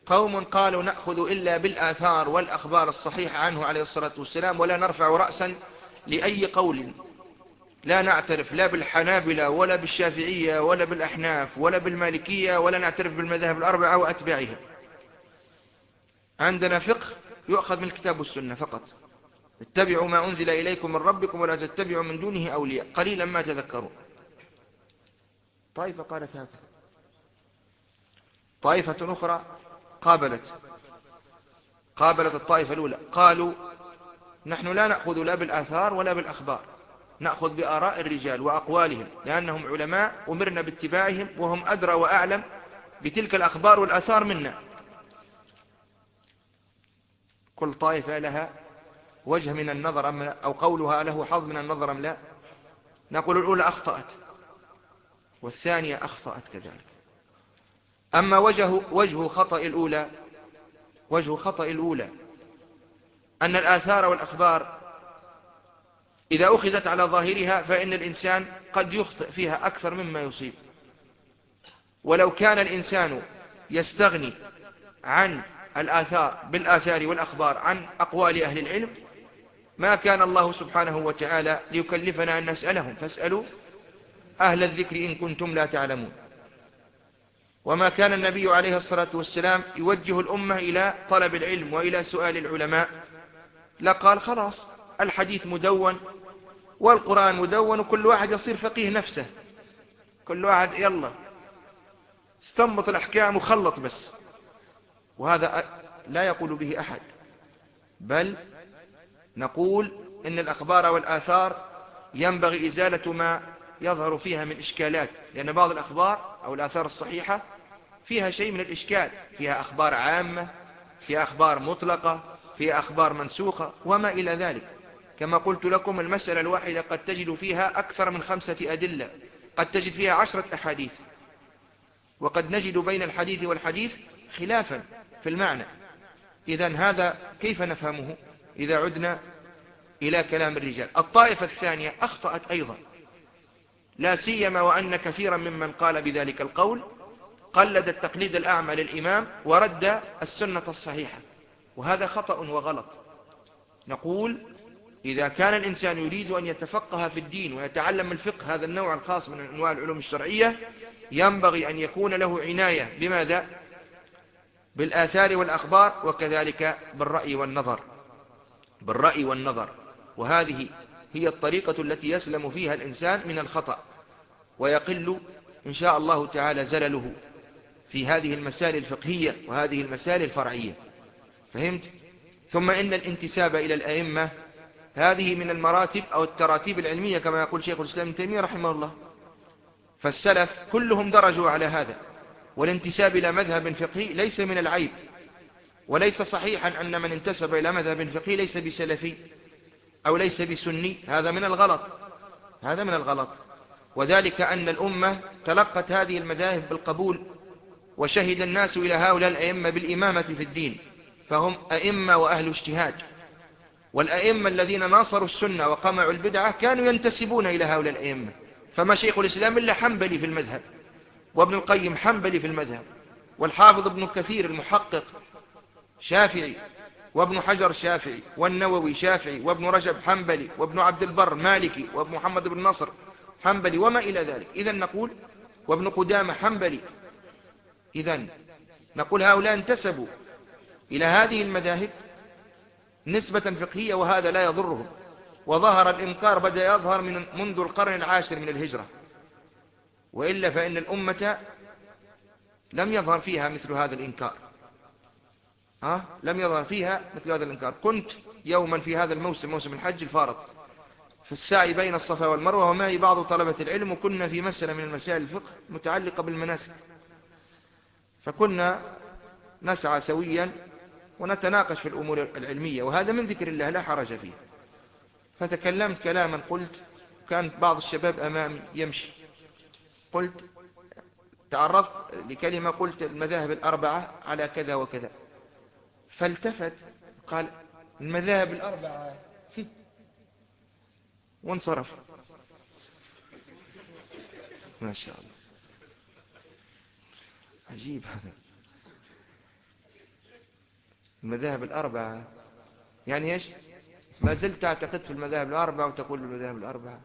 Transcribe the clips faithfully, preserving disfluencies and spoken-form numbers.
قوم قالوا نأخذ إلا بالآثار والأخبار الصحيحة عنه عليه الصلاة والسلام، ولا نرفع رأسا لأي قول، لا نعترف لا بالحنابلة ولا بالشافعية ولا بالأحناف ولا بالمالكية، ولا نعترف بالمذاهب الأربعة وأتباعها. عندنا فقه يؤخذ من الكتاب والسنة فقط. اتبعوا ما أنزل إليكم من ربكم ولا تتبعوا من دونه أولياء قليلا ما تذكرون. طائفة قالت هكذا، طائفة أخرى قابلت قابلت الطائفة الأولى، قالوا نحن لا نأخذ لا بالآثار ولا بالأخبار، نأخذ بآراء الرجال وأقوالهم، لأنهم علماء أمرنا باتباعهم وهم أدرى وأعلم بتلك الأخبار والآثار منا. كل طائفة لها وجه من النظر أم لا، أو قولها له حظ من النظر أم لا. نقول الأولى أخطأت والثانية أخطأت كذلك. أما وجه وجه خطأ الأولى وجه خطأ الأولى أن الآثار والأخبار إذا أخذت على ظاهرها فإن الإنسان قد يخطئ فيها أكثر مما يصيب. ولو كان الإنسان يستغني عن الآثار بالآثار والأخبار عن أقوال أهل العلم ما كان الله سبحانه وتعالى ليكلفنا أن نسألهم، فاسألوا أهل الذكر إن كنتم لا تعلمون. وما كان النبي عليه الصلاة والسلام يوجه الأمة إلى طلب العلم وإلى سؤال العلماء، لقال خلاص الحديث مدون والقرآن مدون وكل واحد يصير فقيه نفسه، كل واحد يلا استنبط الأحكام وخلط بس. وهذا لا يقول به أحد، بل نقول إن الأخبار والآثار ينبغي إزالة ما يظهر فيها من إشكالات، لأن بعض الأخبار أو الآثار الصحيحة فيها شيء من الإشكال، فيها أخبار عامة، فيها أخبار مطلقة، فيها أخبار منسوخة وما إلى ذلك. كما قلت لكم المسألة الواحدة قد تجد فيها أكثر من خمسة أدلة، قد تجد فيها عشرة أحاديث، وقد نجد بين الحديث والحديث خلافا في المعنى. إذن هذا كيف نفهمه إذا عدنا إلى كلام الرجال؟ الطائفة الثانية أخطأت أيضا، لا سيما وأن كثيرا ممن قال بذلك القول قلد التقليد الأعمى للإمام ورد السنة الصحيحة، وهذا خطأ وغلط. نقول إذا كان الإنسان يريد أن يتفقه في الدين ويتعلم الفقه، هذا النوع الخاص من أنواع العلوم الشرعية، ينبغي أن يكون له عناية بماذا؟ بالآثار والأخبار، وكذلك بالرأي والنظر بالرأي والنظر وهذه هي الطريقة التي يسلم فيها الإنسان من الخطأ، ويقل إن شاء الله تعالى زلله في هذه المسائل الفقهية وهذه المسائل الفرعية. فهمت؟ ثم إن الانتساب إلى الأئمة هذه من المراتب أو التراتيب العلمية كما يقول شيخ الإسلام ابن تيمية رحمه الله، فالسلف كلهم درجوا على هذا. والانتساب إلى مذهب فقهي ليس من العيب، وليس صحيحا أن من انتسب إلى مذهب فقهي ليس بسلفي أو ليس بسني، هذا من الغلط هذا من الغلط وذلك أن الأمة تلقت هذه المذاهب بالقبول، وشهد الناس إلى هؤلاء الأئمة بالإمامة في الدين، فهم أئمة وأهل اجتهاد. والأئمة الذين ناصروا السنة وقمعوا البدعة كانوا ينتسبون إلى هؤلاء الأئمة، فما شيخ الإسلام إلا حنبلي في المذهب، وابن القيم حنبلي في المذهب، والحافظ ابن كثير المحقق شافعي، وابن حجر شافعي، والنووي شافعي، وابن رجب حنبلي، وابن عبد البر مالكي، وابن محمد بن نصر حنبلي وما إلى ذلك. إذن نقول وابن قدامة حنبلي. إذن نقول هؤلاء انتسبوا إلى هذه المذاهب نسبة فقهية، وهذا لا يضرهم. وظهر الإنكار بدأ يظهر من منذ القرن العاشر من الهجرة، وإلا فإن الأمة لم يظهر فيها مثل هذا الإنكار ها؟ لم يظهر فيها مثل هذا الإنكار. كنت يوما في هذا الموسم، موسم الحج الفارط، في السعي بين الصفا والمروة، ومعي بعض طلبة العلم، وكنا في مسألة من المسائل الفقه متعلقة بالمناسك، فكنا نسعى سويا ونتناقش في الأمور العلمية، وهذا من ذكر الله لا حرج فيه. فتكلمت كلاما قلت، كان بعض الشباب أمامي يمشي، قلت تعرضت لكلمة، قلت المذاهب الأربعة على كذا وكذا، فالتفت قال المذاهب الأربعة وانصرف. ما شاء الله، عجيب هذا. المذاهب الأربعة يعني إيش؟ ما زلت تعتقد في المذاهب الأربعة وتقول المذاهب الأربعة.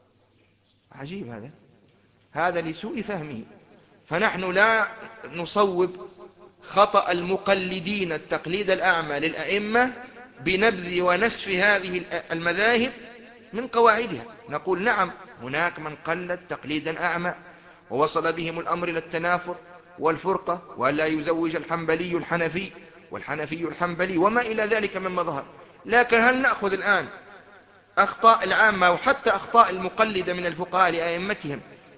عجيب هذا، هذا لسوء فهمه. فنحن لا نصوب خطأ المقلدين التقليد الأعمى للأئمة بنبذ ونسف هذه المذاهب من قواعدها. نقول نعم، هناك من قلد تقليدا أعمى ووصل بهم الأمر إلى التنافر والفرقة، ولا يزوج الحنبلي الحنفي والحنفي الحنبلي وما إلى ذلك مما ظهر. لكن هل نأخذ الآن أخطاء العامة وحتى أخطاء المقلدة من الفقهاء لأئمتهم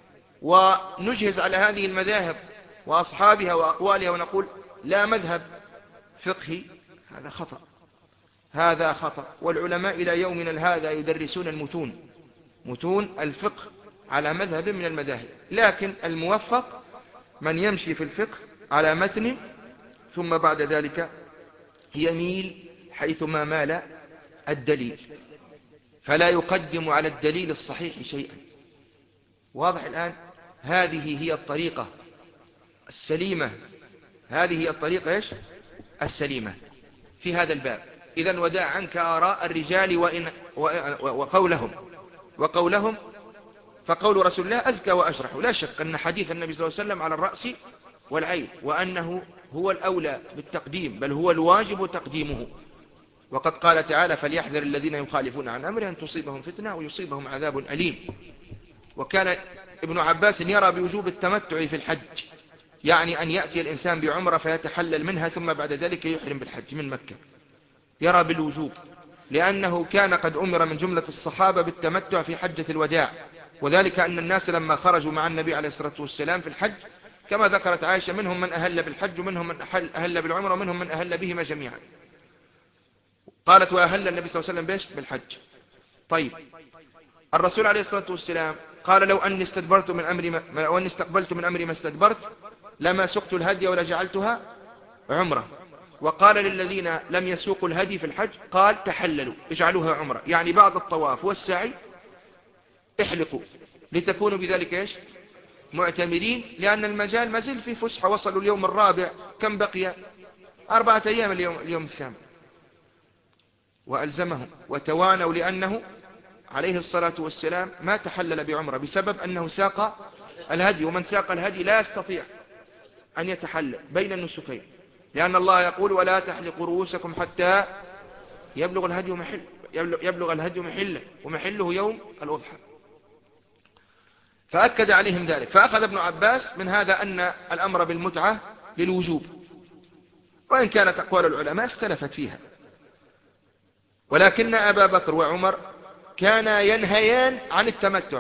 ونجهز على هذه المذاهب وأصحابها وأقوالها ونقول لا مذهب فقهي؟ هذا خطأ، هذا خطأ. والعلماء إلى يومنا هذا يدرسون المتون، متون الفقه على مذهب من المذاهب. لكن الموفق من يمشي في الفقه على متن ثم بعد ذلك يميل حيثما مال الدليل، فلا يقدم على الدليل الصحيح شيئا. واضح الآن؟ هذه هي الطريقة السليمة، هذه هي الطريقة إيش؟ السليمة في هذا الباب. إذن ودع عنك آراء الرجال وإن وقولهم وقولهم فقول رسول الله أزكى وأشرح. لا شك أن حديث النبي صلى الله عليه وسلم على الرأس والعين، وأنه هو الأولى بالتقديم، بل هو الواجب تقديمه. وقد قال تعالى فليحذر الذين يخالفون عن أمره أن تصيبهم فتنة ويصيبهم عذاب أليم. وكان ابن عباس يرى بوجوب التمتع في الحج، يعني أن يأتي الإنسان بعمرة فيتحلل منها ثم بعد ذلك يحرم بالحج من مكة، يرى بالوجوب، لأنه كان قد أمر من جملة الصحابة بالتمتع في حجة الوداع. وذلك أن الناس لما خرجوا مع النبي عليه الصلاة والسلام في الحج كما ذكرت عائشة منهم من أهل بالحج ومنهم من أهل بالعمرة ومنهم من أهل بهما جميعا. قالت وأهل النبي صلى الله عليه وسلم بيش بالحج. طيب الرسول عليه الصلاة والسلام قال لو أني استدبرت من أمري ما لو أني استقبلت من أمري ما استدبرت لما سقت الهدي ولا جعلتها عمرة. وقال للذين لم يسوقوا الهدي في الحج قال تحللوا اجعلوها عمرة، يعني بعد الطواف والسعي احلقوا لتكونوا بذلك ايش؟ معتمرين، لأن المجال ما زال في فسحة، وصلوا اليوم الرابع، كم بقي؟ أربعة أيام اليوم, اليوم الثامن. وألزمهم وتوانوا، لأنه عليه الصلاة والسلام ما تحلل بعمرة بسبب أنه ساق الهدي، ومن ساق الهدي لا يستطيع أن يتحلل بين النسكين، لأن الله يقول ولا تحلقوا رؤوسكم حتى يبلغ الهدي محل يبلغ الهدي محله، ومحله يوم الأضحى. فأكد عليهم ذلك. فأخذ ابن عباس من هذا أن الأمر بالمتعة للوجوب، وإن كانت أقوال العلماء اختلفت فيها. ولكن أبا بكر وعمر كانا ينهيان عن التمتع،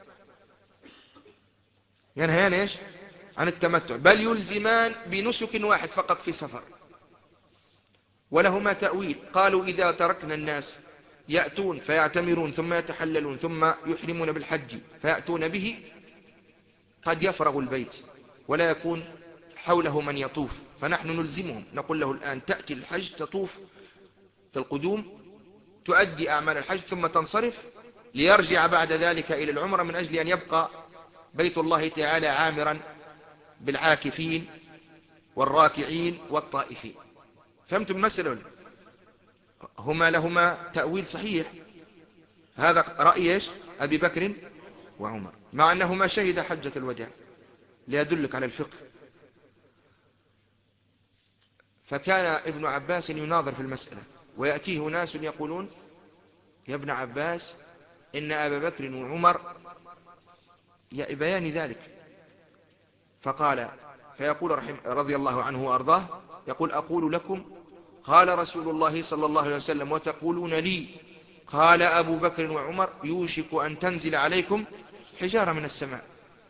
ينهيان إيش؟ عن التمتع، بل يلزمان بنسك واحد فقط في سفر. ولهما تأويل، قالوا إذا تركنا الناس يأتون فيعتمرون ثم يتحللون ثم يحرمون بالحج فيأتون به قد يفرغ البيت ولا يكون حوله من يطوف، فنحن نلزمهم نقول له الآن تأتي الحج تطوف للقدوم تؤدي أعمال الحج ثم تنصرف ليرجع بعد ذلك إلى العمرة، من أجل أن يبقى بيت الله تعالى عامرا بالعاكفين والراكعين والطائفين. فهمتم المسألة؟ هما لهما تأويل صحيح. هذا رأي إيش؟ أبي بكر وعمر، مع أنهما شهد حجة الوداع، ليدلك على الفقه. فكان ابن عباس يناظر في المسألة، ويأتيه ناس يقولون يا ابن عباس إن أبا بكر وعمر يأبيان ذلك. فقال فيقول رحمه رضي الله عنه وأرضاه، يقول أقول لكم قال رسول الله صلى الله عليه وسلم وتقولون لي قال أبو بكر وعمر يوشك أن تنزل عليكم حجارة من السماء.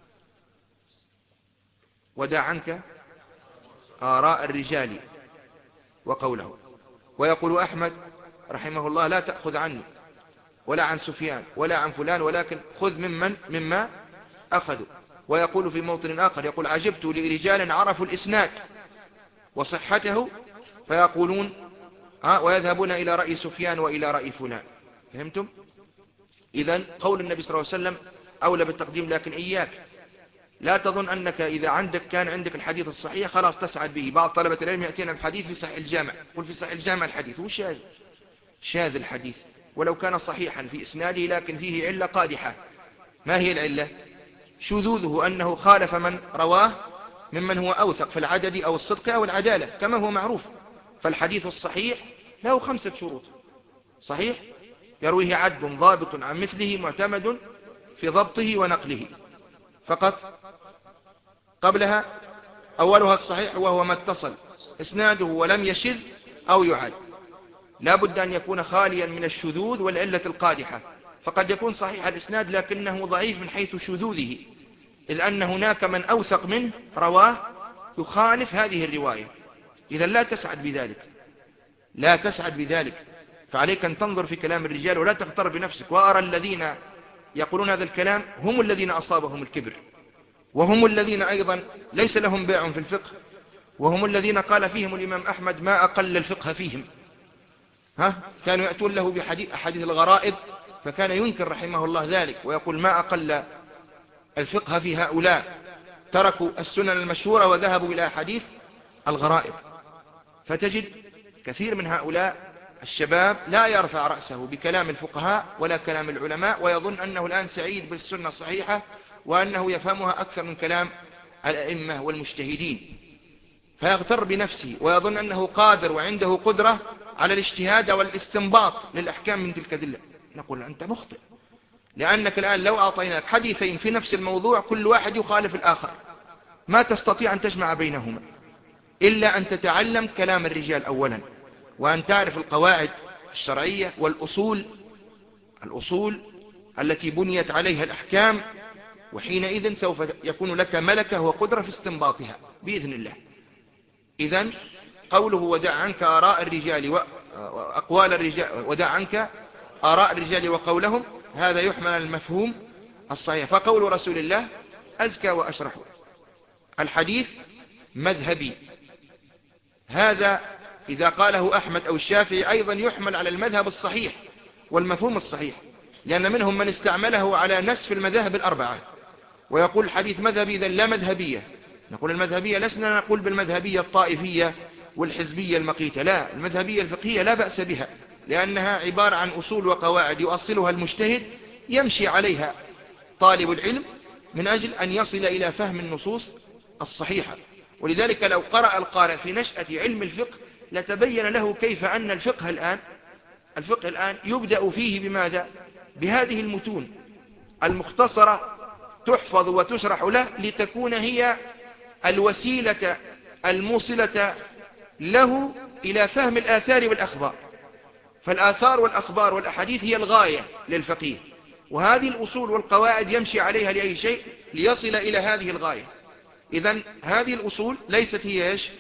ودع عنك آراء الرجال وقوله. ويقول أحمد رحمه الله لا تأخذ عني ولا عن سفيان ولا عن فلان، ولكن خذ ممن مما أخذوا. ويقول في موطن آخر يقول عجبت لرجال عرفوا الإسناد وصحته فيقولون ها ويذهبون إلى رأي سفيان وإلى رأي فلان. فهمتم؟ إذن قول النبي صلى الله عليه وسلم أولى بالتقديم، لكن إياك لا تظن أنك إذا عندك كان عندك الحديث الصحيح خلاص تسعد به. بعض طلبة العلم يأتينا بحديث في صحيح الجامع، قل في صحيح الجامع الحديث هو شاذ، شاذ الحديث ولو كان صحيحا في إسناده لكن فيه علة قادحة. ما هي العلة؟ شذوذه، أنه خالف من رواه ممن هو أوثق في العدد أو الصدق أو العدالة كما هو معروف. فالحديث الصحيح له خمسة شروط: صحيح يرويه عدل ضابط عن مثله معتمد في ضبطه ونقله فقط. قبلها أولها الصحيح وهو ما اتصل إسناده ولم يشذ أو يعد. لا بد أن يكون خاليا من الشذوذ والعلة القادحة، فقد يكون صحيح الإسناد لكنه ضعيف من حيث شذوذه، إذ أن هناك من أوثق منه رواه يخالف هذه الرواية، إذا لا تسعد بذلك، لا تسعد بذلك. فعليك أن تنظر في كلام الرجال ولا تغتر بنفسك. وأرى الذين يقولون هذا الكلام هم الذين أصابهم الكبر، وهم الذين أيضا ليس لهم باع في الفقه، وهم الذين قال فيهم الإمام أحمد ما أقل الفقه فيهم. ها كانوا يأتون له بحديث أحاديث الغرائب، فكان ينكر رحمه الله ذلك ويقول ما أقل الفقه في هؤلاء، تركوا السنن المشهورة وذهبوا إلى حديث الغرائب. فتجد كثير من هؤلاء الشباب لا يرفع رأسه بكلام الفقهاء ولا كلام العلماء، ويظن أنه الآن سعيد بالسنة الصحيحة وأنه يفهمها أكثر من كلام الأئمة والمجتهدين، فيغتر بنفسه ويظن أنه قادر وعنده قدرة على الاجتهاد والاستنباط للأحكام من تلك الأدلة. نقول أنت مخطئ، لأنك الآن لو أعطيناك حديثين في نفس الموضوع كل واحد يخالف الآخر ما تستطيع أن تجمع بينهما إلا أن تتعلم كلام الرجال أولا، وأن تعرف القواعد الشرعية والأصول، الأصول التي بنيت عليها الأحكام، وحينئذ سوف يكون لك ملكة وقدرة في استنباطها بإذن الله. إذن قوله ودع عنك آراء الرجال وأقوال الرجال، ودع عنك آراء الرجال وقولهم، هذا يحمل على المفهوم الصحيح. فقول رسول الله أزكى وأشرح. الحديث مذهبي، هذا إذا قاله أحمد أو الشافعي أيضا يحمل على المذهب الصحيح والمفهوم الصحيح، لأن منهم من استعمله على نسف المذاهب الأربعة ويقول الحديث مذهبي إذن لا مذهبية. نقول المذهبية لسنا نقول بالمذهبية الطائفية والحزبية المقيتة، لا، المذهبية الفقهية لا بأس بها، لأنها عبارة عن أصول وقواعد يؤصلها المجتهد يمشي عليها طالب العلم من أجل أن يصل إلى فهم النصوص الصحيحة. ولذلك لو قرأ القارئ في نشأة علم الفقه لتبين له كيف أن الفقه الآن الفقه الآن يبدأ فيه بماذا؟ بهذه المتون المختصرة تحفظ وتشرح له لتكون هي الوسيلة الموصلة له إلى فهم الآثار والأخبار. فالآثار والأخبار والأحاديث هي الغاية للفقيه، وهذه الأصول والقواعد يمشي عليها لأي شيء ليصل إلى هذه الغاية. إذن هذه الأصول ليست هي إيش؟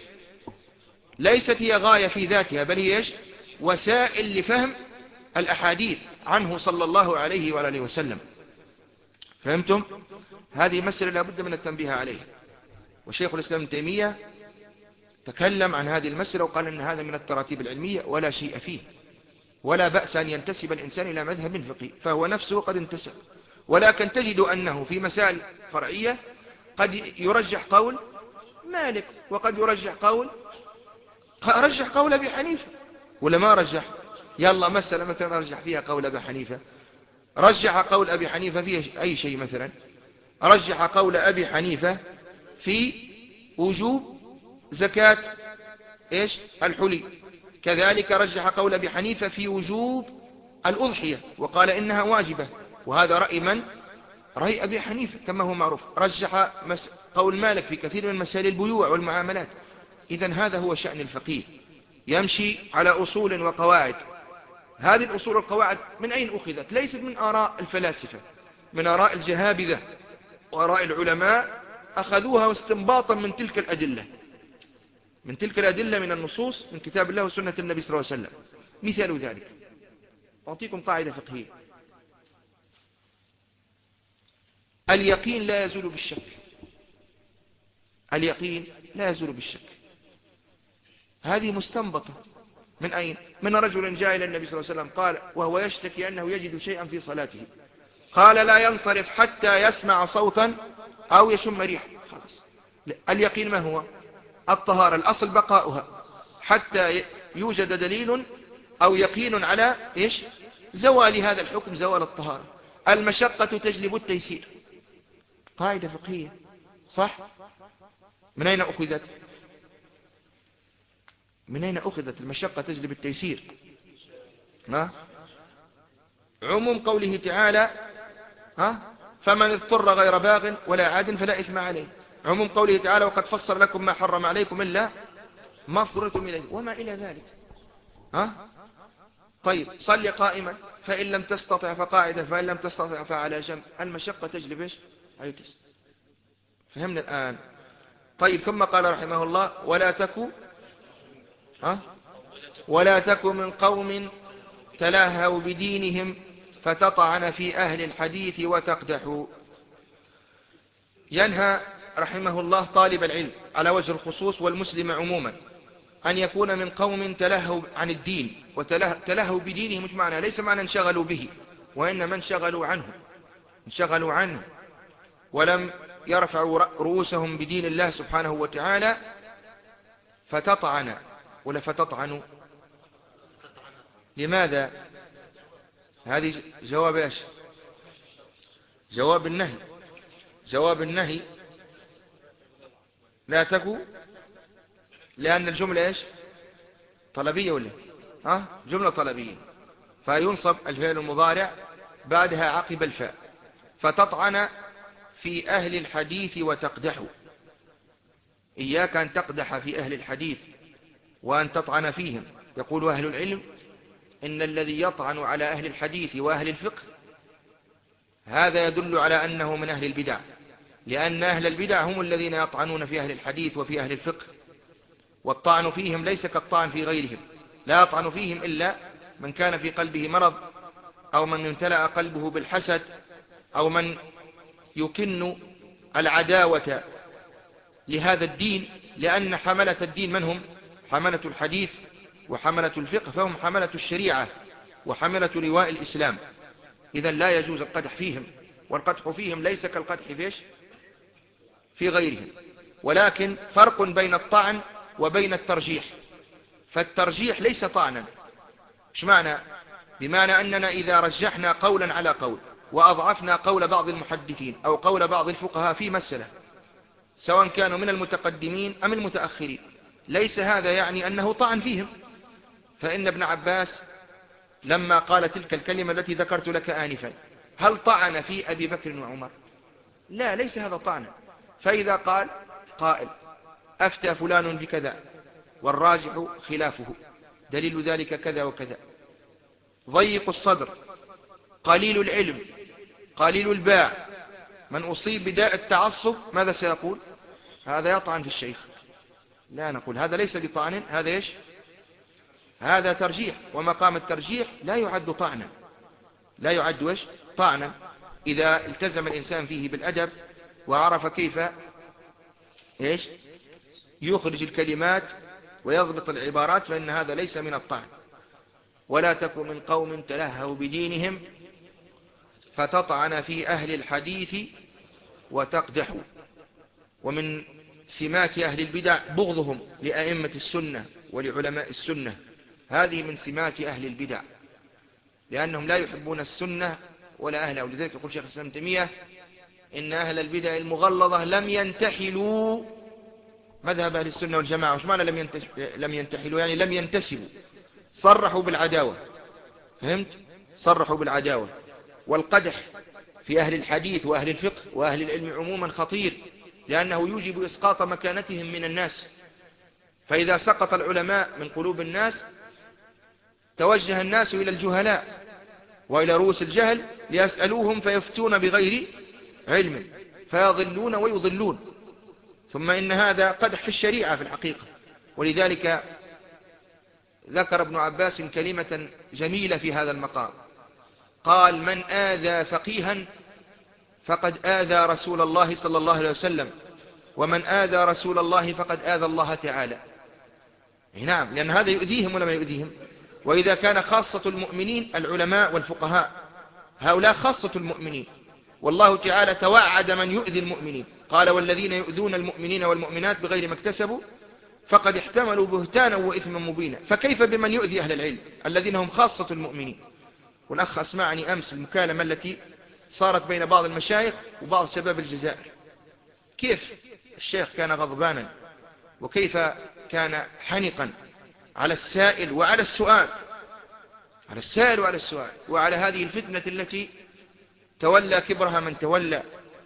ليست هي غاية في ذاتها، بل هي إيش؟ وسائل لفهم الأحاديث عنه صلى الله عليه وآله وسلم. فهمتم؟ هذه مسألة لا بد من التنبيه عليها، وشيخ الإسلام ابن تيمية تكلم عن هذه المسألة وقال أن هذا من التراتيب العلمية ولا شيء فيه، ولا بأس أن ينتسب الإنسان إلى مذهب فقهي فهو نفسه قد انتسب. ولكن تجد أنه في مسائل فرعية قد يرجح قول مالك، وقد يرجح قول رجح قول أبي حنيفة، ولا ما رجح؟ يلا مسألة مثلا رجح فيها قول أبي حنيفة، رجح قول أبي حنيفة في أي شيء؟ مثلا رجح قول أبي حنيفة في وجوب زكاة إيش؟ الحلي. كذلك رجح قول أبي حنيفة في وجوب الأضحية وقال إنها واجبة، وهذا رأي من؟ رأي أبي حنيفة كما هو معروف. رجح قول مالك في كثير من مسائل البيوع والمعاملات. إذن هذا هو شأن الفقيه، يمشي على أصول وقواعد. هذه الأصول والقواعد من أين أخذت؟ ليست من آراء الفلاسفة، من آراء الجهابذة وآراء العلماء، أخذوها واستنباطا من تلك الأدلة، من تلك الأدلة من النصوص من كتاب الله وسنة النبي صلى الله عليه وسلم. مثال ذلك أعطيكم قاعدة فقهية: اليقين لا يزول بالشك. اليقين لا يزول بالشك، هذه مستنبطة من أين؟ من رجل جاء إلى النبي صلى الله عليه وسلم قال وهو يشتكي أنه يجد شيئا في صلاته، قال لا ينصرف حتى يسمع صوتا أو يشم ريحا. خلاص، اليقين ما هو؟ الطهارة، الأصل بقاؤها حتى يوجد دليل أو يقين على إيش؟ زوال هذا الحكم، زوال الطهارة. المشقة تجلب التيسير، قاعدة فقهية، صح؟ من أين أخذت؟ من أين أخذت المشقة تجلب التيسير؟ ها؟ عموم قوله تعالى ها؟ فمن اضطر غير باغ ولا عاد فلا إثم عليه. عموم قوله تعالى وقد فسر لكم ما حرم عليكم إلا ما اضطررتم إليه وما إلى ذلك. ها؟ طيب صل قائما فإن لم تستطع فقاعدا فإن لم تستطع فعلى جنب. المشقة تجلب إيش؟ أي تيسير. فهمنا الآن؟ طيب ثم قال رحمه الله ولا تكو ها؟ ولا تكو من قوم تلهوا بدينهم فتطعن في أهل الحديث وتقدحوا. ينهى رحمه الله طالب العلم على وجه الخصوص والمسلم عموما أن يكون من قوم تلهوا عن الدين، وتلهوا بدينهم مش معنى ليس معنى انشغلوا به، وإنما انشغلوا عنه، انشغلوا عنه ولم يرفعوا رؤوسهم بدين الله سبحانه وتعالى. فتطعن ولا فتطعن؟ لماذا؟ هذه جواب ايش؟ جواب النهي. جواب النهي لا تكو، لأن الجملة ايش؟ طلبية ولا ها؟ جملة طلبية، فينصب الفعل المضارع بعدها عقب الفاء. فتطعن في أهل الحديث وتقدح. إياك أن تقدح في أهل الحديث وأن تطعن فيهم. يقول أهل العلم إن الذي يطعن على أهل الحديث وأهل الفقه هذا يدل على أنه من أهل البدع، لأن أهل البدع هم الذين يطعنون في أهل الحديث وفي أهل الفقه، والطعن فيهم ليس كالطعن في غيرهم. لا يطعن فيهم إلا من كان في قلبه مرض، أو من امتلأ قلبه بالحسد، أو من يكن العداوة لهذا الدين، لأن حملة الدين من هم؟ حملة الحديث وحملة الفقه، فهم حملة الشريعة وحملة لواء الإسلام. إذن لا يجوز القدح فيهم، والقدح فيهم ليس كالقدح فيش في غيرهم. ولكن فرق بين الطعن وبين الترجيح. فالترجيح ليس طعنا. مش معنى؟ بمعنى أننا إذا رجحنا قولا على قول وأضعفنا قول بعض المحدثين أو قول بعض الفقهاء في مسألة، سواء كانوا من المتقدمين أم المتأخرين، ليس هذا يعني أنه طعن فيهم. فإن ابن عباس لما قال تلك الكلمة التي ذكرت لك آنفا، هل طعن في أبي بكر وعمر؟ لا، ليس هذا طعنا. فإذا قال قائل أفتى فلان بكذا والراجح خلافه، دليل ذلك كذا وكذا، ضيق الصدر، قليل العلم، قليل الباع، من أصيب بداء التعصب، ماذا سيقول؟ هذا يطعن في الشيخ. لا نقول هذا ليس بطعن، هذا إيش؟ هذا ترجيح، ومقام الترجيح لا يعد طعنا، لا يعد إيش؟ طعنا. إذا التزم الإنسان فيه بالأدب وعرف كيف إيش؟ يخرج الكلمات ويضبط العبارات، فإن هذا ليس من الطعن. ولا تكن من قوم تلهوا بدينهم فتطعن في أهل الحديث وتقدحوا. ومن سمات أهل البدع بغضهم لأئمة السنة ولعلماء السنة، هذه من سمات أهل البدع، لأنهم لا يحبون السنة ولا أهلها. ولذلك يقول شيخ الإسلام ابن تيمية إن أهل البدع المغلظة لم ينتحلوا مذهب أهل السنة والجماعة. وش معنى لم لم ينتحلوا؟ يعني لم ينتسبوا، صرحوا بالعداوة. فهمت؟ صرحوا بالعداوة. والقدح في أهل الحديث وأهل الفقه وأهل العلم عموما خطير، لأنه يوجب إسقاط مكانتهم من الناس. فإذا سقط العلماء من قلوب الناس توجه الناس إلى الجهلاء وإلى رؤوس الجهل ليسألوهم فيفتون بغير علم فيضلون ويضلون. ثم إن هذا قدح في الشريعة في الحقيقة. ولذلك ذكر ابن عباس كلمة جميلة في هذا المقام، قال من آذى فقيها فقد آذى رسول الله صلى الله عليه وسلم، ومن آذى رسول الله فقد آذى الله تعالى. نعم، لأن هذا يؤذيهم ولا ما يؤذيهم. وإذا كان خاصة المؤمنين العلماء والفقهاء هؤلاء خاصة المؤمنين، والله تعالى توعد من يؤذي المؤمنين، قال والذين يؤذون المؤمنين والمؤمنات بغير ما اكتسبوا فقد احتملوا بهتانا وإثما مبينا. فكيف بمن يؤذي أهل العلم الذين هم خاصة المؤمنين؟ والأخ أسمعني أمس المكالمة التي صارت بين بعض المشايخ وبعض شباب الجزائر، كيف الشيخ كان غضبانا وكيف كان حنقا على السائل وعلى السؤال، على السائل وعلى السؤال، وعلى هذه الفتنة التي تولى كبرها من تولى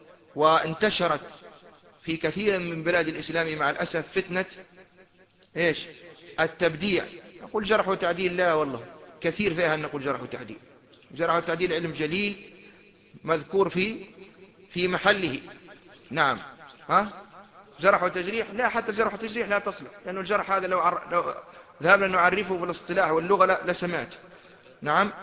وانتشرت في كثير من بلاد الإسلام مع الأسف، فتنة إيش؟ التبديع. نقول جرح وتعديل؟ لا والله، كثير فيها أن نقول جرح وتعديل. جرح وتعديل علم جليل مذكور في في محله. نعم. ها جرح وتجريح؟ لا، حتى جرح وتجريح لا تصلح، لأنه الجرح هذا لو, عر... لو ذهبنا نعرفه بالاصطلاح واللغة لسمعت. نعم.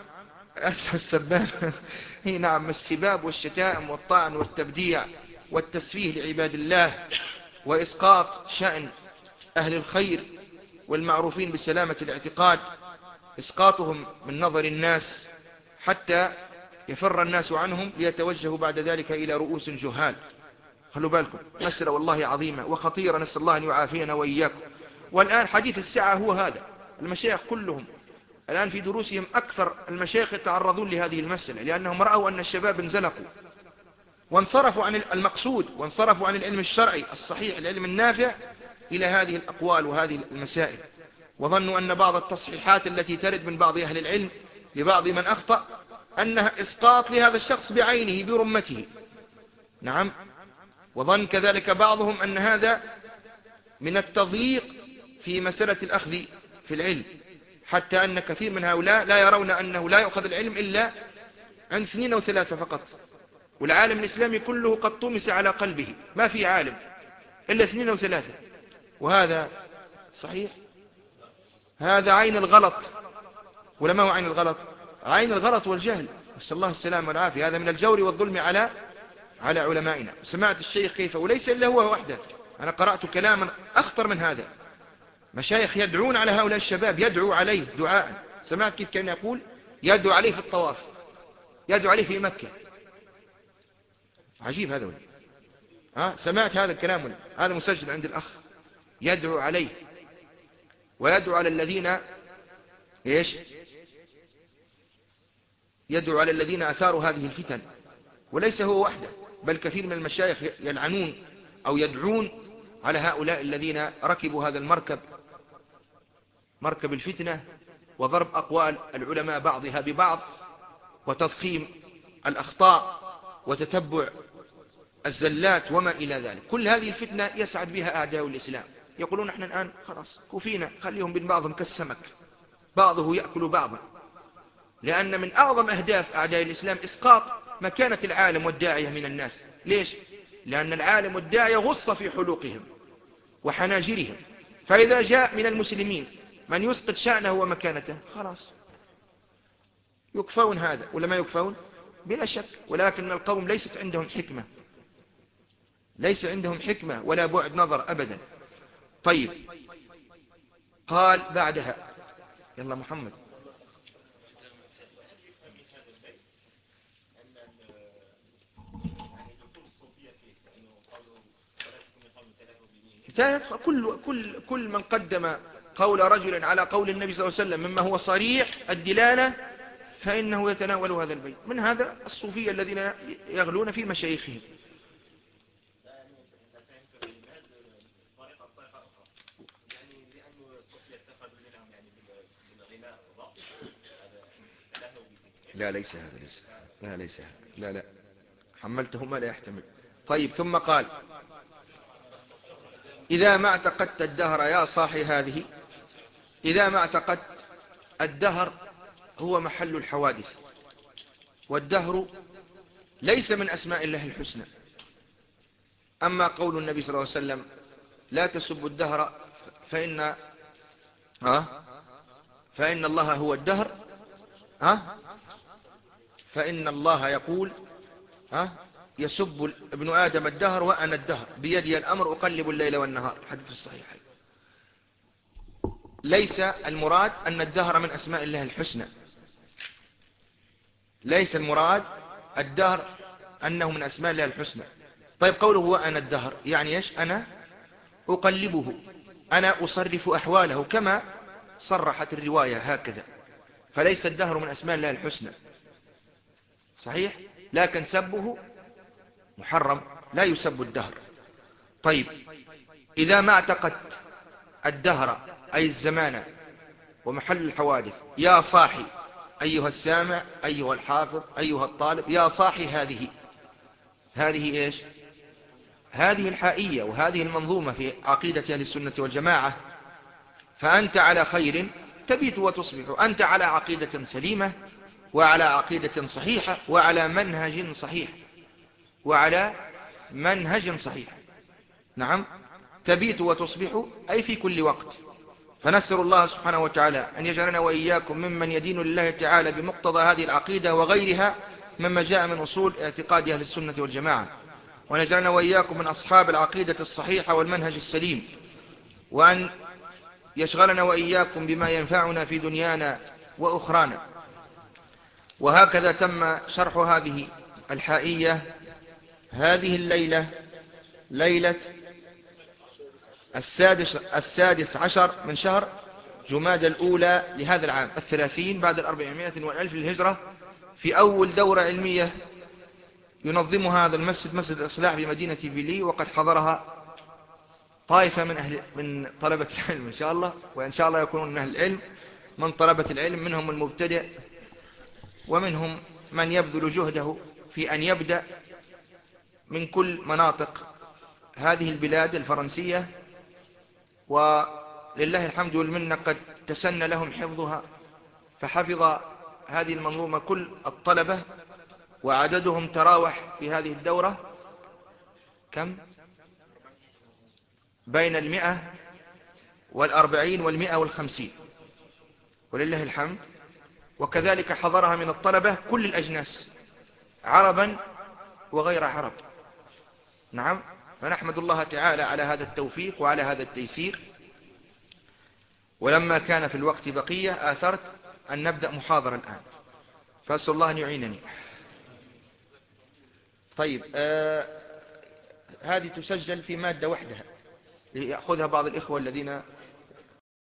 السباب هي نعم، السباب والشتائم والطعن والتبديع والتسفيه لعباد الله وإسقاط شأن أهل الخير والمعروفين بسلامة الاعتقاد، إسقاطهم من نظر الناس حتى يفر الناس عنهم ليتوجهوا بعد ذلك إلى رؤوس جهال. خلوا بالكم، مسألة والله عظيمة وخطيرة، نسأل الله أن يعافينا وإياكم. والآن حديث الساعة هو هذا. المشايخ كلهم الآن في دروسهم أكثر المشايخ يتعرضون لهذه المسألة، لأنهم رأوا أن الشباب انزلقوا وانصرفوا عن المقصود، وانصرفوا عن العلم الشرعي الصحيح، العلم النافع، إلى هذه الأقوال وهذه المسائل، وظنوا أن بعض التصحيحات التي ترد من بعض أهل العلم لبعض من أخطأ أنها إسقاط لهذا الشخص بعينه برمته. نعم. وظن كذلك بعضهم أن هذا من التضييق في مسألة الأخذ في العلم، حتى أن كثير من هؤلاء لا يرون أنه لا يؤخذ العلم إلا عن اثنين أو ثلاثة فقط، والعالم الإسلامي كله قد طمس على قلبه، ما في عالم إلا اثنين أو ثلاثة. وهذا صحيح، هذا عين الغلط. ولا ما هو عين الغلط؟ عين الغلط والجهل، نسأل الله السلامة والعافية. هذا من الجور والظلم على على علمائنا. سمعت الشيخ كيف، وليس إلا هو وحده، أنا قرأت كلاما أخطر من هذا، مشايخ يدعون على هؤلاء الشباب، يدعو عليه دعاء. سمعت كيف كان يقول يدعو عليه في الطواف، يدعو عليه في مكة. عجيب هذا ولا؟ ها سمعت هذا الكلام ولا؟ هذا مسجل عند الأخ، يدعو عليه ويدعو على الذين إيش؟ يدعو على الذين أثاروا هذه الفتن. وليس هو وحده، بل كثير من المشايخ يلعنون أو يدعون على هؤلاء الذين ركبوا هذا المركب، مركب الفتنة، وضرب أقوال العلماء بعضها ببعض، وتضخيم الأخطاء، وتتبع الزلات وما إلى ذلك. كل هذه الفتنة يسعد بها أعداء الإسلام، يقولون احنا الآن خلاص كفينا، خليهم بين بعضهم كالسمك بعضه يأكل بعضا. لأن من أعظم أهداف أعداء الإسلام إسقاط مكانة العالم والداعية من الناس. ليش؟ لأن العالم والداعية غص في حلوقهم وحناجرهم، فإذا جاء من المسلمين من يسقط شأنه ومكانته خلاص يكفون هذا ولا ما يكفون؟ بلا شك. ولكن القوم ليست عندهم حكمة، ليس عندهم حكمة ولا بعد نظر أبدا. طيب، قال بعدها، يلا محمد. كل كل كل من قدم قول رجل على قول النبي صلى الله عليه وسلم مما هو صريح الدلالة فإنه يتناول هذا البيت. من هذا الصوفية الذين يغلون في مشايخهم. لا ليس هذا، ليس لا ليس هذا، لا لا حملته ما لا يحتمل. طيب، ثم قال إذا ما اعتقدت الدهر يا صاحي هذه، إذا ما اعتقدت الدهر هو محل الحوادث، والدهر ليس من أسماء الله الحسنى. أما قول النبي صلى الله عليه وسلم لا تسبوا الدهر فإن أه فإن الله هو الدهر، أه فإن الله يقول أه يسب ابن آدم الدهر وأنا الدهر بيدي الأمر أقلب الليل والنهار، الحديث في الصحيحين. ليس المراد أن الدهر من أسماء الله الحسنى، ليس المراد الدهر أنه من أسماء الله الحسنى. طيب قوله وأنا الدهر يعني إيش؟ أنا أقلبه، أنا أصرف أحواله كما صرحت الرواية هكذا. فليس الدهر من أسماء الله الحسنى صحيح، لكن سبه محرم، لا يسب الدهر. طيب إذا ما اعتقدت الدهر أي الزمان ومحل الحوادث، يا صاحي أيها السامع أيها الحافظ أيها الطالب، يا صاحي هذه هذه إيش؟ هذه الحائية وهذه المنظومة في عقيدة أهل السنة والجماعة. فأنت على خير تبيت وتصبح، أنت على عقيدة سليمة وعلى عقيدة صحيحة وعلى منهج صحيح وعلى منهج صحيح. نعم، تبيت وتصبح أي في كل وقت. فنسأل الله سبحانه وتعالى أن يجعلنا وإياكم ممن يدين لله تعالى بمقتضى هذه العقيدة وغيرها مما جاء من أصول اعتقاد أهل السنة والجماعة، وأن يجعلنا وإياكم من أصحاب العقيدة الصحيحة والمنهج السليم، وأن يشغلنا وإياكم بما ينفعنا في دنيانا وأخرانا. وهكذا تم شرح هذه الحائية هذه الليلة، ليلة السادس, السادس عشر من شهر جماد الأولى لهذا العام الثلاثين بعد الأربعمائة والألف للهجرة، في أول دورة علمية ينظمها هذا المسجد، مسجد الإصلاح بمدينة بيلي، وقد حضرها طائفة من أهل من طلبة العلم إن شاء الله، وإن شاء الله يكونون من أهل العلم من طلبة العلم، منهم المبتدئ ومنهم من يبذل جهده في أن يبدأ من كل مناطق هذه البلاد الفرنسية، ولله الحمد والمنة قد تسنى لهم حفظها، فحفظ هذه المنظومة كل الطلبة، وعددهم تراوح في هذه الدورة كم؟ بين المئة والأربعين والمئة والخمسين، ولله الحمد. وكذلك حضرها من الطلبة كل الأجناس، عربا وغير عرب. نعم، فنحمد الله تعالى على هذا التوفيق وعلى هذا التيسير. ولما كان في الوقت بقية آثرت أن نبدأ محاضرة الآن، فأسأل الله أن يعينني. طيب آه هذه تسجل في مادة وحدها ليأخذها بعض الإخوة الذين